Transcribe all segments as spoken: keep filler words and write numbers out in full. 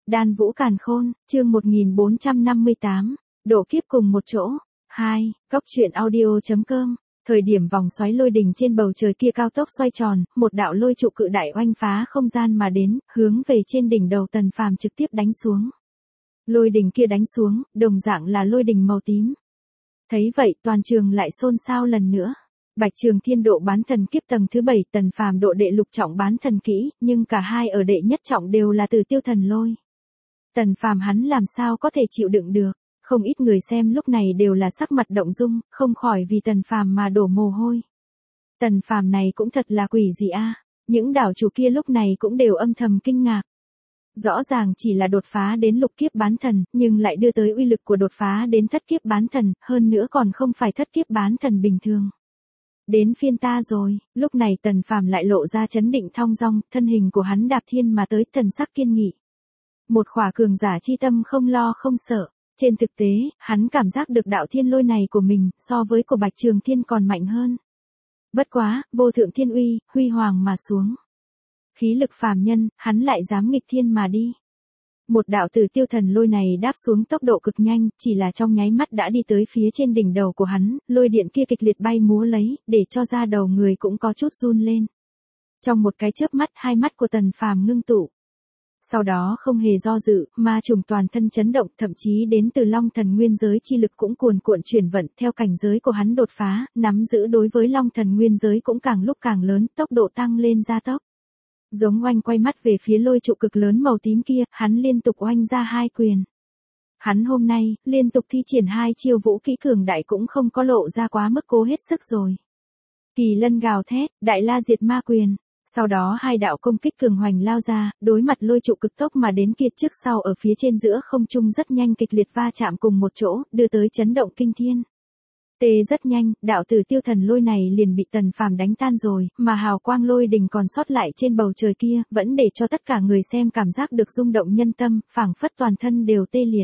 Đan Vũ Càn Khôn, chương một nghìn bốn trăm năm mươi tám, độ kiếp cùng một chỗ. hai. Góc truyện audio.com. Thời điểm vòng xoáy lôi đình trên bầu trời kia cao tốc xoay tròn, một đạo lôi trụ cự đại oanh phá không gian mà đến, hướng về trên đỉnh đầu Tần Phàm trực tiếp đánh xuống. Lôi đình kia đánh xuống, đồng dạng là lôi đình màu tím. Thấy vậy, toàn trường lại xôn xao lần nữa. Bạch Trường Thiên độ bán thần kiếp tầng thứ bảy, Tần Phàm độ đệ lục trọng bán thần kỹ, nhưng cả hai ở đệ nhất trọng đều là từ tiêu thần lôi. Tần Phàm hắn làm sao có thể chịu đựng được, không ít người xem lúc này đều là sắc mặt động dung, không khỏi vì Tần Phàm mà đổ mồ hôi. Tần Phàm này cũng thật là quỷ gì a, những đảo chủ kia lúc này cũng đều âm thầm kinh ngạc. Rõ ràng chỉ là đột phá đến lục kiếp bán thần, nhưng lại đưa tới uy lực của đột phá đến thất kiếp bán thần, hơn nữa còn không phải thất kiếp bán thần bình thường. Đến phiên ta rồi, lúc này Tần Phàm lại lộ ra chấn định thong dong, thân hình của hắn đạp thiên mà tới, thần sắc kiên nghị. Một khỏa cường giả chi tâm không lo không sợ, trên thực tế, hắn cảm giác được đạo thiên lôi này của mình, so với của Bạch Trường Thiên còn mạnh hơn. Bất quá, vô thượng thiên uy, huy hoàng mà xuống. Khí lực phàm nhân, hắn lại dám nghịch thiên mà đi. Một đạo tử tiêu thần lôi này đáp xuống tốc độ cực nhanh, chỉ là trong nháy mắt đã đi tới phía trên đỉnh đầu của hắn, lôi điện kia kịch liệt bay múa lấy, để cho da đầu người cũng có chút run lên. Trong một cái chớp mắt, hai mắt của Tần Phàm ngưng tụ. Sau đó không hề do dự, ma trùng toàn thân chấn động, thậm chí đến từ Long Thần Nguyên giới chi lực cũng cuồn cuộn chuyển vận, theo cảnh giới của hắn đột phá, nắm giữ đối với Long Thần Nguyên giới cũng càng lúc càng lớn, tốc độ tăng lên gia tốc. Giống oanh quay mắt về phía lôi trụ cực lớn màu tím kia, hắn liên tục oanh ra hai quyền. Hắn hôm nay, liên tục thi triển hai chiêu vũ kỹ cường đại cũng không có lộ ra quá mức cố hết sức rồi. Kỳ lân gào thét, đại la diệt ma quyền. Sau đó hai đạo công kích cường hoành lao ra, đối mặt lôi trụ cực tốc mà đến kia trước sau ở phía trên giữa không trung rất nhanh kịch liệt va chạm cùng một chỗ, đưa tới chấn động kinh thiên. Tê rất nhanh, đạo tử tiêu thần lôi này liền bị Tần Phàm đánh tan rồi, mà hào quang lôi đình còn sót lại trên bầu trời kia, vẫn để cho tất cả người xem cảm giác được rung động nhân tâm, phảng phất toàn thân đều tê liệt.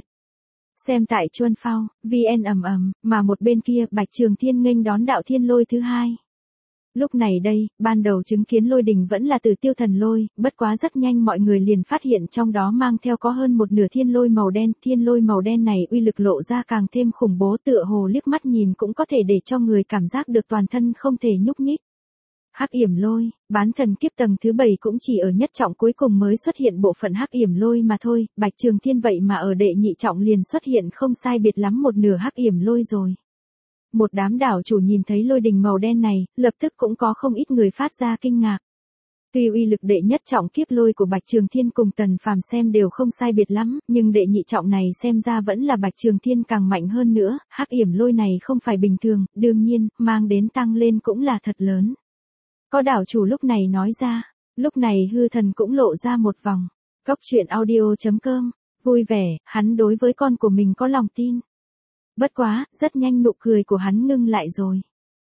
Xem tại Chuân Phao, vê en ầm ầm, mà một bên kia Bạch Trường Thiên nghênh đón đạo thiên lôi thứ hai. Lúc này đây, ban đầu chứng kiến lôi đình vẫn là từ tiêu thần lôi, bất quá rất nhanh mọi người liền phát hiện trong đó mang theo có hơn một nửa thiên lôi màu đen. Thiên lôi màu đen này uy lực lộ ra càng thêm khủng bố, tựa hồ liếc mắt nhìn cũng có thể để cho người cảm giác được toàn thân không thể nhúc nhích. Hắc yểm lôi, bán thần kiếp tầng thứ bảy cũng chỉ ở nhất trọng cuối cùng mới xuất hiện bộ phận hắc yểm lôi mà thôi, Bạch Trường Thiên vậy mà ở đệ nhị trọng liền xuất hiện không sai biệt lắm một nửa hắc yểm lôi rồi. Một đám đảo chủ nhìn thấy lôi đình màu đen này, lập tức cũng có không ít người phát ra kinh ngạc. Tuy uy lực đệ nhất trọng kiếp lôi của Bạch Trường Thiên cùng Tần Phàm xem đều không sai biệt lắm, nhưng đệ nhị trọng này xem ra vẫn là Bạch Trường Thiên càng mạnh hơn nữa, hắc yểm lôi này không phải bình thường, đương nhiên, mang đến tăng lên cũng là thật lớn. Có đảo chủ lúc này nói ra, lúc này hư thần cũng lộ ra một vòng. Góc truyện audio.com, vui vẻ, hắn đối với con của mình có lòng tin. Bất quá, rất nhanh nụ cười của hắn ngưng lại rồi.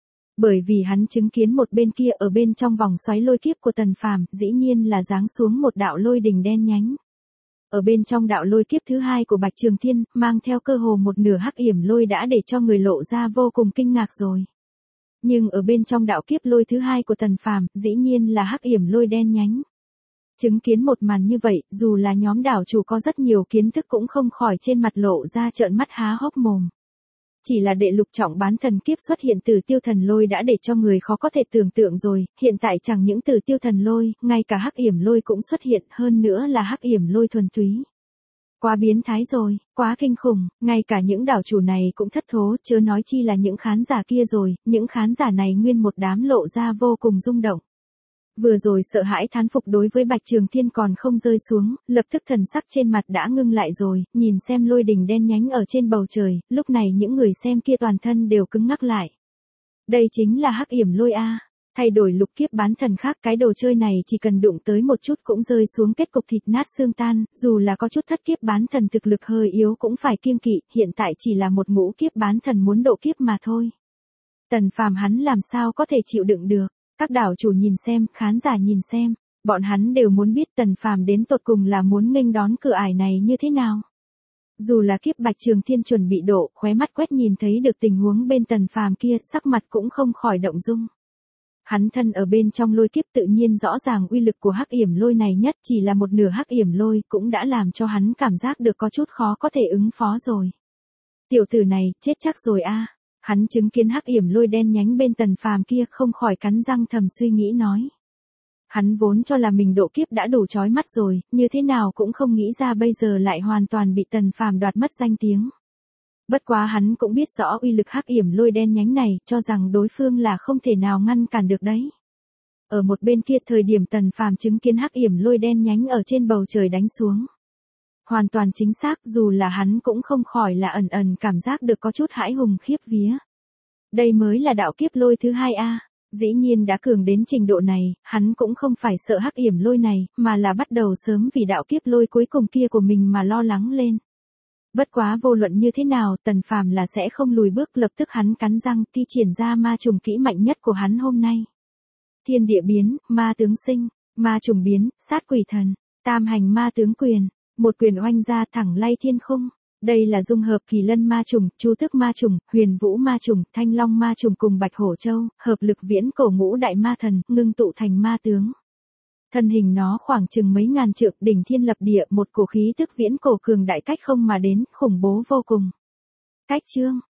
Bởi vì hắn chứng kiến một bên kia ở bên trong vòng xoáy lôi kiếp của Tần Phàm, dĩ nhiên là giáng xuống một đạo lôi đình đen nhánh. Ở bên trong đạo lôi kiếp thứ hai của Bạch Trường Thiên, mang theo cơ hồ một nửa hắc yểm lôi đã để cho người lộ ra vô cùng kinh ngạc rồi. Nhưng ở bên trong đạo kiếp lôi thứ hai của Tần Phàm, dĩ nhiên là hắc yểm lôi đen nhánh. Chứng kiến một màn như vậy, dù là nhóm đảo chủ có rất nhiều kiến thức cũng không khỏi trên mặt lộ ra trợn mắt há hốc mồm. Chỉ là đệ lục trọng bán thần kiếp xuất hiện từ tiêu thần lôi đã để cho người khó có thể tưởng tượng rồi, hiện tại chẳng những từ tiêu thần lôi, ngay cả hắc yểm lôi cũng xuất hiện, hơn nữa là hắc yểm lôi thuần túy. Quá biến thái rồi, quá kinh khủng, ngay cả những đảo chủ này cũng thất thố, chớ nói chi là những khán giả kia rồi, những khán giả này nguyên một đám lộ ra vô cùng rung động. Vừa rồi sợ hãi thán phục đối với Bạch Trường Thiên còn không rơi xuống, lập tức thần sắc trên mặt đã ngưng lại rồi, nhìn xem lôi đình đen nhánh ở trên bầu trời, lúc này những người xem kia toàn thân đều cứng ngắc lại. Đây chính là hắc yểm lôi a, thay đổi lục kiếp bán thần khác, cái đồ chơi này chỉ cần đụng tới một chút cũng rơi xuống kết cục thịt nát xương tan, dù là có chút thất kiếp bán thần thực lực hơi yếu cũng phải kiêng kỵ, hiện tại chỉ là một ngũ kiếp bán thần muốn độ kiếp mà thôi. Tần Phàm hắn làm sao có thể chịu đựng được? Các đảo chủ nhìn xem, khán giả nhìn xem, bọn hắn đều muốn biết Tần Phàm đến tột cùng là muốn nghênh đón cửa ải này như thế nào. Dù là kiếp Bạch Trường Thiên chuẩn bị độ, khóe mắt quét nhìn thấy được tình huống bên Tần Phàm kia, sắc mặt cũng không khỏi động dung. Hắn thân ở bên trong lôi kiếp tự nhiên rõ ràng uy lực của hắc yểm lôi này nhất, chỉ là một nửa hắc yểm lôi cũng đã làm cho hắn cảm giác được có chút khó có thể ứng phó rồi. Tiểu tử này, chết chắc rồi a. Hắn chứng kiến hắc yểm lôi đen nhánh bên Tần Phàm kia không khỏi cắn răng thầm suy nghĩ nói. Hắn vốn cho là mình độ kiếp đã đủ chói mắt rồi, như thế nào cũng không nghĩ ra bây giờ lại hoàn toàn bị Tần Phàm đoạt mất danh tiếng. Bất quá hắn cũng biết rõ uy lực hắc yểm lôi đen nhánh này, cho rằng đối phương là không thể nào ngăn cản được đấy. Ở một bên kia thời điểm Tần Phàm chứng kiến hắc yểm lôi đen nhánh ở trên bầu trời đánh xuống. Hoàn toàn chính xác, dù là hắn cũng không khỏi là ẩn ẩn cảm giác được có chút hãi hùng khiếp vía. Đây mới là đạo kiếp lôi thứ hai a. Dĩ nhiên đã cường đến trình độ này, hắn cũng không phải sợ hắc yểm lôi này, mà là bắt đầu sớm vì đạo kiếp lôi cuối cùng kia của mình mà lo lắng lên. Bất quá vô luận như thế nào, Tần Phàm là sẽ không lùi bước, lập tức hắn cắn răng thi triển ra ma trùng kỹ mạnh nhất của hắn hôm nay. Thiên địa biến, ma tướng sinh, ma trùng biến, sát quỷ thần, tam hành ma tướng quyền, một quyền oanh ra thẳng lay thiên khung. Đây là dung hợp kỳ lân ma trùng, chu tước ma trùng, huyền vũ ma trùng, thanh long ma trùng cùng bạch hổ châu, hợp lực viễn cổ ngũ đại ma thần, ngưng tụ thành ma tướng. Thân hình nó khoảng chừng mấy ngàn trượng, đỉnh thiên lập địa, một cổ khí tức viễn cổ cường đại cách không mà đến, khủng bố vô cùng. Cách chương,